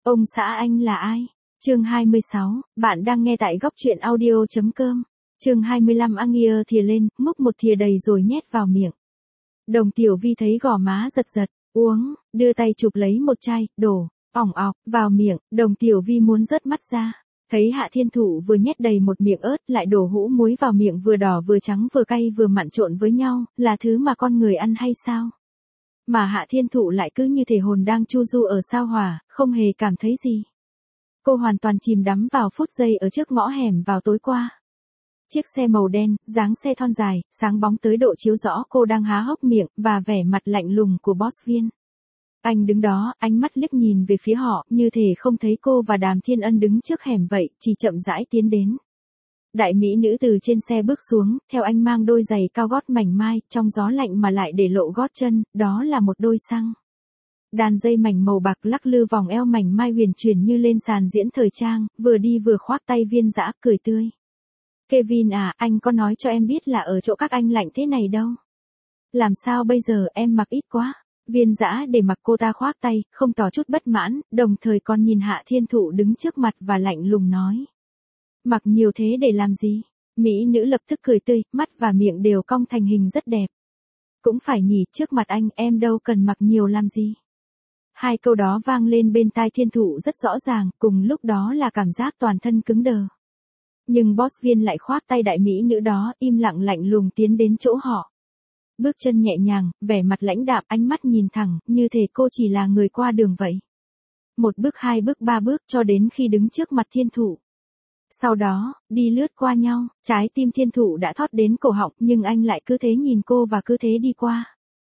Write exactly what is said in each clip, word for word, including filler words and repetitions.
Ông xã anh là ai? Chương hai mươi sáu, bạn đang nghe tại góc truyện audio chấm com. Chương hai mươi lăm Angia thìa lên, múc một thìa đầy rồi nhét vào miệng. Đồng Tiểu Vi thấy gò má giật giật, uống, đưa tay chụp lấy một chai, đổ, ỏng ọc, vào miệng, Đồng Tiểu Vi muốn rớt mắt ra. Thấy Hạ Thiên Thụ vừa nhét đầy một miệng ớt lại đổ hũ muối vào miệng vừa đỏ vừa trắng vừa cay vừa mặn trộn với nhau, là thứ mà con người ăn hay sao? Mà Hạ Thiên Thụ lại cứ như thể hồn đang chu du ở sao hỏa, không hề cảm thấy gì. Cô hoàn toàn chìm đắm vào phút giây ở trước ngõ hẻm vào tối qua. Chiếc xe màu đen, dáng xe thon dài, sáng bóng tới độ chiếu rõ cô đang há hốc miệng, và vẻ mặt lạnh lùng của boss Viên. Anh đứng đó, ánh mắt liếc nhìn về phía họ, như thể không thấy cô và Đàm Thiên Ân đứng trước hẻm vậy, chỉ chậm rãi tiến đến. Đại mỹ nữ từ trên xe bước xuống, theo anh mang đôi giày cao gót mảnh mai, trong gió lạnh mà lại để lộ gót chân, đó là một đôi xăng. Đàn dây mảnh màu bạc lắc lư vòng eo mảnh mai huyền chuyển như lên sàn diễn thời trang, vừa đi vừa khoác tay Viên Dã cười tươi. Kevin à, anh có nói cho em biết là ở chỗ các anh lạnh thế này đâu. Làm sao bây giờ, em mặc ít quá. Viên Dã để mặc cô ta khoác tay, không tỏ chút bất mãn, đồng thời còn nhìn Hạ Thiên Thụ đứng trước mặt và lạnh lùng nói. Mặc nhiều thế để làm gì? Mỹ nữ lập tức cười tươi, mắt và miệng đều cong thành hình rất đẹp. Cũng phải nhỉ, trước mặt anh, em đâu cần mặc nhiều làm gì. Hai câu đó vang lên bên tai Thiên Thụ rất rõ ràng, cùng lúc đó là cảm giác toàn thân cứng đờ. Nhưng boss Viên lại khoác tay đại mỹ nữ đó, im lặng lạnh lùng tiến đến chỗ họ. Bước chân nhẹ nhàng, vẻ mặt lãnh đạm, ánh mắt nhìn thẳng, như thể cô chỉ là người qua đường vậy. Một bước hai bước ba bước cho đến khi đứng trước mặt Thiên Thụ. Sau đó, đi lướt qua nhau, trái tim Thiên Thụ đã thót đến cổ họng nhưng anh lại cứ thế nhìn cô và cứ thế đi qua.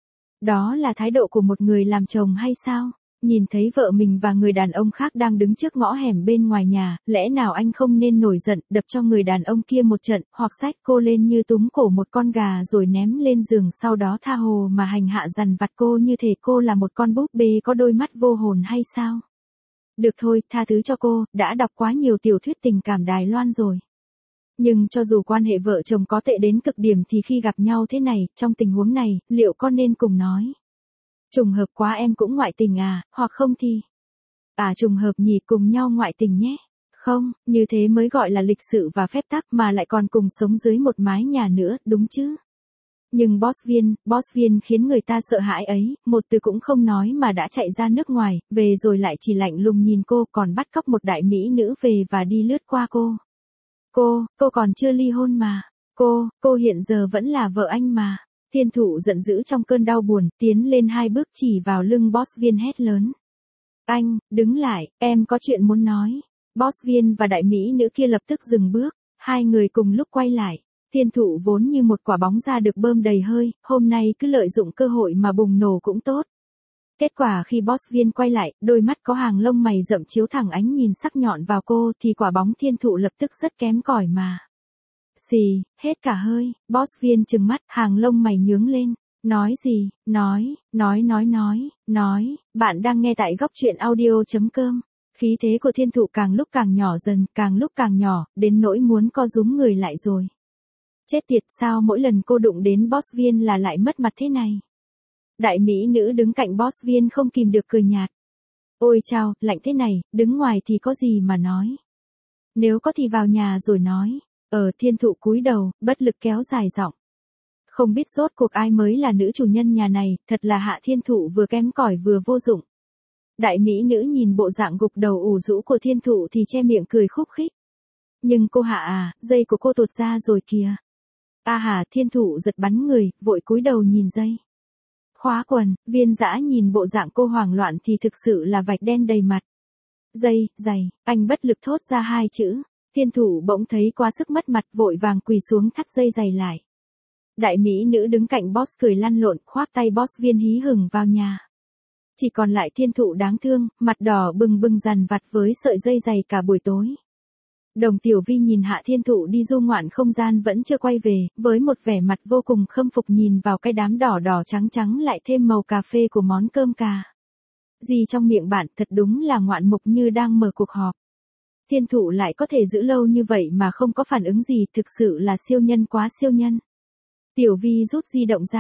Đó là thái độ của một người làm chồng hay sao? Nhìn thấy vợ mình và người đàn ông khác đang đứng trước ngõ hẻm bên ngoài nhà, lẽ nào anh không nên nổi giận, đập cho người đàn ông kia một trận, hoặc xách cô lên như túm cổ một con gà rồi ném lên giường, sau đó tha hồ mà hành hạ dằn vặt cô như thể cô là một con búp bê có đôi mắt vô hồn hay sao? Được thôi, tha thứ cho cô, đã đọc quá nhiều tiểu thuyết tình cảm Đài Loan rồi. Nhưng cho dù quan hệ vợ chồng có tệ đến cực điểm thì khi gặp nhau thế này, trong tình huống này, liệu con nên cùng nói? Trùng hợp quá em cũng ngoại tình à, hoặc không thì... À trùng hợp nhỉ, cùng nhau ngoại tình nhé. Không, như thế mới gọi là lịch sự và phép tắc, mà lại còn cùng sống dưới một mái nhà nữa, đúng chứ? Nhưng boss Viên, boss Viên khiến người ta sợ hãi ấy, một từ cũng không nói mà đã chạy ra nước ngoài, về rồi lại chỉ lạnh lùng nhìn cô, còn bắt cóc một đại mỹ nữ về và đi lướt qua cô. Cô, cô còn chưa ly hôn mà. Cô, cô hiện giờ vẫn là vợ anh mà. Thiên Thụ giận dữ trong cơn đau buồn, tiến lên hai bước chỉ vào lưng boss Viên hét lớn. Anh, đứng lại, em có chuyện muốn nói. Boss Viên và đại mỹ nữ kia lập tức dừng bước, hai người cùng lúc quay lại. Thiên Thụ vốn như một quả bóng ra được bơm đầy hơi, hôm nay cứ lợi dụng cơ hội mà bùng nổ cũng tốt. Kết quả khi boss Viên quay lại, đôi mắt có hàng lông mày rậm chiếu thẳng ánh nhìn sắc nhọn vào cô thì quả bóng Thiên Thụ lập tức rất kém cỏi mà. Xì, hết cả hơi, boss Viên trừng mắt, hàng lông mày nhướng lên. Nói gì, nói, nói nói nói, nói, bạn đang nghe tại góc truyện audio chấm com. Khí thế của Thiên Thụ càng lúc càng nhỏ dần, càng lúc càng nhỏ, đến nỗi muốn co rúm người lại rồi. Chết tiệt, sao mỗi lần cô đụng đến boss Viên là lại mất mặt thế này? Đại mỹ nữ đứng cạnh boss Viên không kìm được cười nhạt. Ôi chao, lạnh thế này, đứng ngoài thì có gì mà nói. Nếu có thì vào nhà rồi nói. Ở Thiên Thụ cúi đầu, bất lực kéo dài giọng. Không biết rốt cuộc ai mới là nữ chủ nhân nhà này, thật là Hạ Thiên Thụ vừa kém cỏi vừa vô dụng. Đại mỹ nữ nhìn bộ dạng gục đầu ủ rũ của Thiên Thụ thì che miệng cười khúc khích. Nhưng cô Hạ à, dây của cô tuột ra rồi kìa. A hà, Thiên Thụ giật bắn người, vội cúi đầu nhìn dây. Khóa quần, Viên Dã nhìn bộ dạng cô hoảng loạn thì thực sự là vạch đen đầy mặt. Dây, giày, anh bất lực thốt ra hai chữ. Thiên Thụ bỗng thấy quá sức mất mặt, vội vàng quỳ xuống thắt dây giày lại. Đại mỹ nữ đứng cạnh boss cười lăn lộn, khoác tay boss Viên hí hửng vào nhà. Chỉ còn lại Thiên Thụ đáng thương, mặt đỏ bừng bừng dằn vặt với sợi dây giày cả buổi tối. Đồng Tiểu Vi nhìn Hạ Thiên Thụ đi du ngoạn không gian vẫn chưa quay về, với một vẻ mặt vô cùng khâm phục nhìn vào cái đám đỏ đỏ trắng trắng lại thêm màu cà phê của món cơm cà. Gì trong miệng bạn thật đúng là ngoạn mục như đang mở cuộc họp. Thiên Thụ lại có thể giữ lâu như vậy mà không có phản ứng gì, thực sự là siêu nhân quá siêu nhân. Tiểu Vi rút di động ra.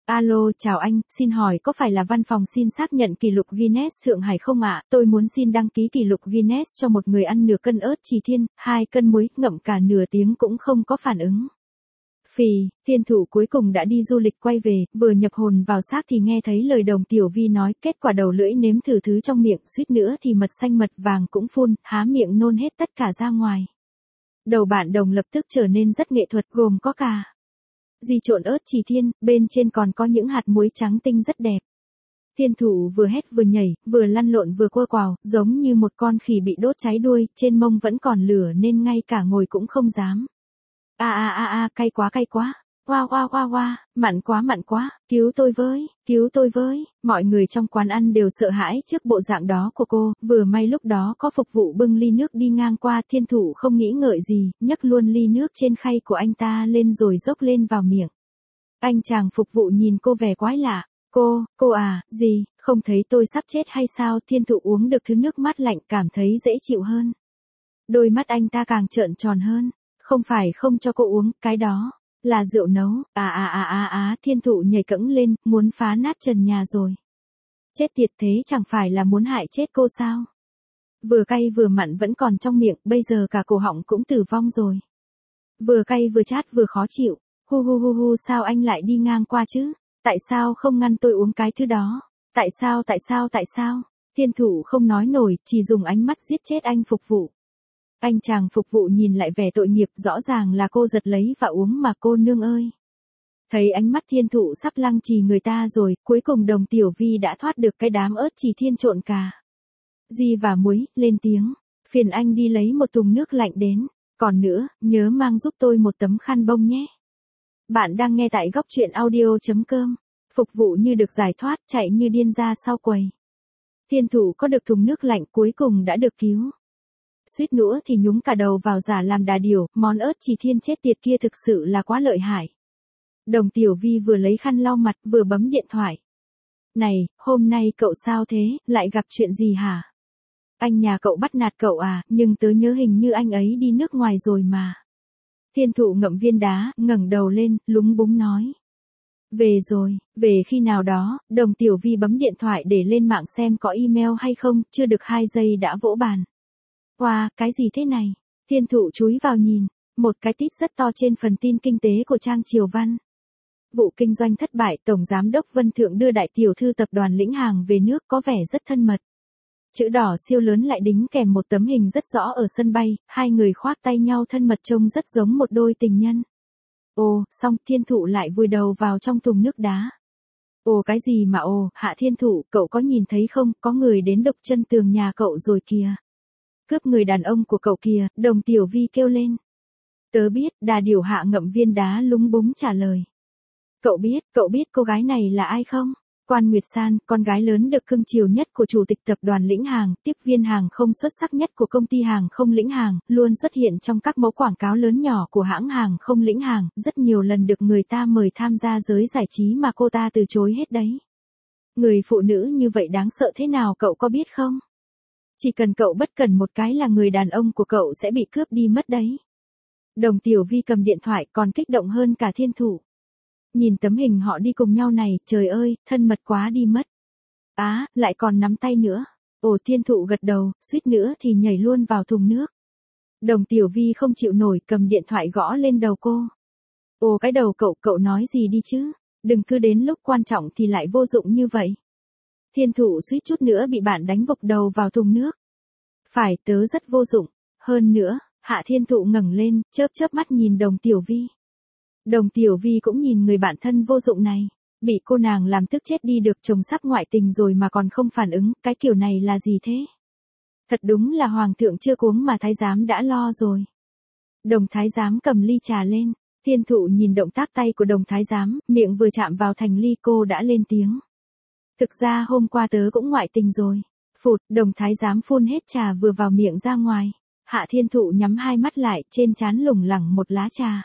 Alo, chào anh, xin hỏi có phải là văn phòng xin xác nhận kỷ lục Guinness Thượng Hải không ạ? Tôi muốn xin đăng ký kỷ lục Guinness cho một người ăn nửa cân ớt chỉ thiên, hai cân muối, ngậm cả nửa tiếng cũng không có phản ứng. Phì, Thiên Thụ cuối cùng đã đi du lịch quay về, vừa nhập hồn vào xác thì nghe thấy lời Đồng Tiểu Vi nói, kết quả đầu lưỡi nếm thử thứ trong miệng, suýt nữa thì mật xanh mật vàng cũng phun, há miệng nôn hết tất cả ra ngoài. Đầu bạn Đồng lập tức trở nên rất nghệ thuật, gồm có cả di trộn ớt chỉ thiên, bên trên còn có những hạt muối trắng tinh rất đẹp. Thiên Thụ vừa hét vừa nhảy, vừa lăn lộn vừa quơ quào, giống như một con khỉ bị đốt cháy đuôi, trên mông vẫn còn lửa nên ngay cả ngồi cũng không dám. A a a a, cay quá cay quá. Oa oa oa oa, mặn quá mặn quá, cứu tôi với, cứu tôi với. Mọi người trong quán ăn đều sợ hãi trước bộ dạng đó của cô, vừa may lúc đó có phục vụ bưng ly nước đi ngang qua, Thiên Thụ không nghĩ ngợi gì, nhấc luôn ly nước trên khay của anh ta lên rồi dốc lên vào miệng. Anh chàng phục vụ nhìn cô vẻ quái lạ, cô, cô à, gì, không thấy tôi sắp chết hay sao? Thiên Thụ uống được thứ nước mát lạnh cảm thấy dễ chịu hơn. Đôi mắt anh ta càng trợn tròn hơn, không phải không cho cô uống, cái đó là rượu nấu, à à à à à, Thiên Thụ nhảy cẫng lên, muốn phá nát trần nhà rồi. Chết tiệt, thế chẳng phải là muốn hại chết cô sao? Vừa cay vừa mặn vẫn còn trong miệng, bây giờ cả cổ họng cũng tử vong rồi. Vừa cay vừa chát vừa khó chịu, hu hu hu hu, sao anh lại đi ngang qua chứ? Tại sao không ngăn tôi uống cái thứ đó? Tại sao tại sao tại sao? Thiên Thụ không nói nổi, chỉ dùng ánh mắt giết chết anh phục vụ. Anh chàng phục vụ nhìn lại vẻ tội nghiệp, rõ ràng là cô giật lấy và uống mà, cô nương ơi. Thấy ánh mắt Thiên Thụ sắp lăng trì người ta rồi, cuối cùng Đồng Tiểu Vi đã thoát được cái đám ớt chỉ thiên trộn cà di và muối, lên tiếng, phiền anh đi lấy một thùng nước lạnh đến, còn nữa, nhớ mang giúp tôi một tấm khăn bông nhé. Bạn đang nghe tại góc truyện audio.com, phục vụ như được giải thoát, chạy như điên ra sau quầy. Thiên Thụ có được thùng nước lạnh, cuối cùng đã được cứu. Suýt nữa thì nhúng cả đầu vào giả làm đà điểu, món ớt chỉ thiên chết tiệt kia thực sự là quá lợi hại. Đồng Tiểu Vi vừa lấy khăn lau mặt vừa bấm điện thoại. Này, hôm nay cậu sao thế, lại gặp chuyện gì hả? Anh nhà cậu bắt nạt cậu à, nhưng tớ nhớ hình như anh ấy đi nước ngoài rồi mà. Thiên Thụ ngậm viên đá, ngẩng đầu lên, lúng búng nói. Về rồi, về khi nào đó, Đồng Tiểu Vi bấm điện thoại để lên mạng xem có email hay không, chưa được hai giây đã vỗ bàn. Wow, cái gì thế này? Thiên Thụ chúi vào nhìn, một cái tít rất to trên phần tin kinh tế của trang Triều Văn. Vụ kinh doanh thất bại, Tổng Giám đốc Vân Thượng đưa đại tiểu thư tập đoàn Lĩnh Hàng về nước, có vẻ rất thân mật. Chữ đỏ siêu lớn lại đính kèm một tấm hình rất rõ ở sân bay, hai người khoác tay nhau thân mật trông rất giống một đôi tình nhân. Ồ, xong, Thiên Thụ lại vùi đầu vào trong thùng nước đá. Ồ cái gì mà ồ, Hạ Thiên Thụ, cậu có nhìn thấy không, có người đến đục chân tường nhà cậu rồi kìa. Cướp người đàn ông của cậu kìa, Đồng Tiểu Vi kêu lên. Tớ biết, đà điểu Hạ ngậm viên đá lúng búng trả lời. Cậu biết, cậu biết cô gái này là ai không? Quan Nguyệt San, con gái lớn được cưng chiều nhất của chủ tịch tập đoàn Lĩnh Hàng, tiếp viên hàng không xuất sắc nhất của công ty hàng không Lĩnh Hàng, luôn xuất hiện trong các mẫu quảng cáo lớn nhỏ của hãng hàng không Lĩnh Hàng, rất nhiều lần được người ta mời tham gia giới giải trí mà cô ta từ chối hết đấy. Người phụ nữ như vậy đáng sợ thế nào cậu có biết không? Chỉ cần cậu bất cẩn một cái là người đàn ông của cậu sẽ bị cướp đi mất đấy. Đồng Tiểu Vi cầm điện thoại còn kích động hơn cả Thiên Thụ. Nhìn tấm hình họ đi cùng nhau này, trời ơi, thân mật quá đi mất. Á, à, lại còn nắm tay nữa. Ồ, Thiên Thụ gật đầu, suýt nữa thì nhảy luôn vào thùng nước. Đồng Tiểu Vi không chịu nổi, cầm điện thoại gõ lên đầu cô. Ồ cái đầu cậu, cậu nói gì đi chứ, đừng cứ đến lúc quan trọng thì lại vô dụng như vậy. Thiên Thụ suýt chút nữa bị bạn đánh vục đầu vào thùng nước. Phải, tớ rất vô dụng. Hơn nữa, Hạ Thiên Thụ ngẩng lên, chớp chớp mắt nhìn Đồng Tiểu Vi. Đồng Tiểu Vi cũng nhìn người bạn thân vô dụng này. Bị cô nàng làm tức chết đi được, chồng sắp ngoại tình rồi mà còn không phản ứng, cái kiểu này là gì thế? Thật đúng là hoàng thượng chưa cuống mà thái giám đã lo rồi. Đồng thái giám cầm ly trà lên. Thiên Thụ nhìn động tác tay của đồng thái giám, miệng vừa chạm vào thành ly cô đã lên tiếng. Thực ra hôm qua tớ cũng ngoại tình rồi. Phụt, đồng thái giám phun hết trà vừa vào miệng ra ngoài. Hạ Thiên Thụ nhắm hai mắt lại, trên trán lủng lẳng một lá trà.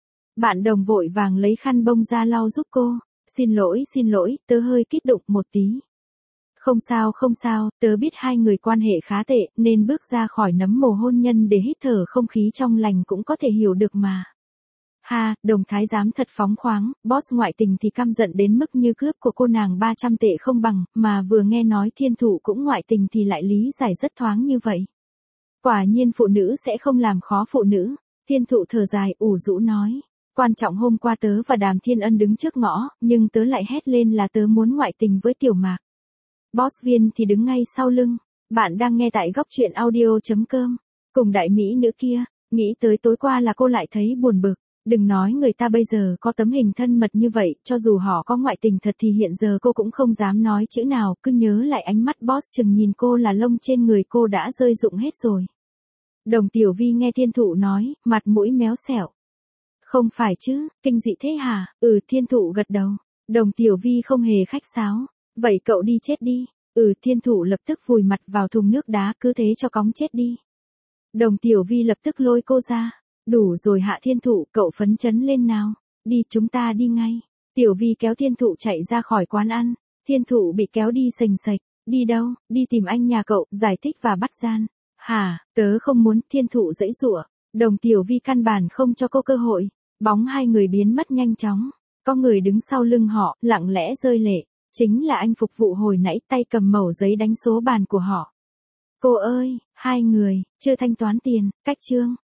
Bạn đồng vội vàng lấy khăn bông ra lau giúp cô. Xin lỗi, xin lỗi, tớ hơi kích động một tí. Không sao, không sao, tớ biết hai người quan hệ khá tệ, nên bước ra khỏi nấm mồ hôn nhân để hít thở không khí trong lành cũng có thể hiểu được mà. Ha, đồng thái giám thật phóng khoáng, boss ngoại tình thì căm giận đến mức như cướp của cô nàng ba trăm tệ không bằng, mà vừa nghe nói thiên thụ cũng ngoại tình thì lại lý giải rất thoáng như vậy. Quả nhiên phụ nữ sẽ không làm khó phụ nữ, thiên thụ thở dài ủ rũ nói. Quan trọng hôm qua tớ và Đàm Thiên Ân đứng trước ngõ, nhưng tớ lại hét lên là tớ muốn ngoại tình với Tiểu Mạc. Boss Viên thì đứng ngay sau lưng. Bạn đang nghe tại góc truyện audio.com. Cùng đại mỹ nữ kia, nghĩ tới tối qua là cô lại thấy buồn bực. Đừng nói người ta bây giờ có tấm hình thân mật như vậy, cho dù họ có ngoại tình thật thì hiện giờ cô cũng không dám nói chữ nào, cứ nhớ lại ánh mắt boss chừng nhìn cô là lông trên người cô đã rơi rụng hết rồi. Đồng Tiểu Vi nghe thiên thụ nói, mặt mũi méo xẹo. Không phải chứ, kinh dị thế hả? Ừ, thiên thụ gật đầu. Đồng Tiểu Vi không hề khách sáo. Vậy cậu đi chết đi. Ừ, thiên thụ lập tức vùi mặt vào thùng nước đá, cứ thế cho cóng chết đi. Đồng Tiểu Vi lập tức lôi cô ra. Đủ rồi Hạ Thiên Thụ, cậu phấn chấn lên nào. Đi, chúng ta đi ngay. Tiểu Vi kéo thiên thụ chạy ra khỏi quán ăn. Thiên thụ bị kéo đi sềnh sệch. Đi đâu? Đi tìm anh nhà cậu, giải thích và bắt gian. Hả, tớ không muốn. Thiên thụ giãy giụa. Đồng Tiểu Vi căn bản không cho cô cơ hội. Bóng hai người biến mất nhanh chóng. Có người đứng sau lưng họ, lặng lẽ rơi lệ. Chính là anh phục vụ hồi nãy, tay cầm mẩu giấy đánh số bàn của họ. Cô ơi, hai người, chưa thanh toán tiền, cách trương.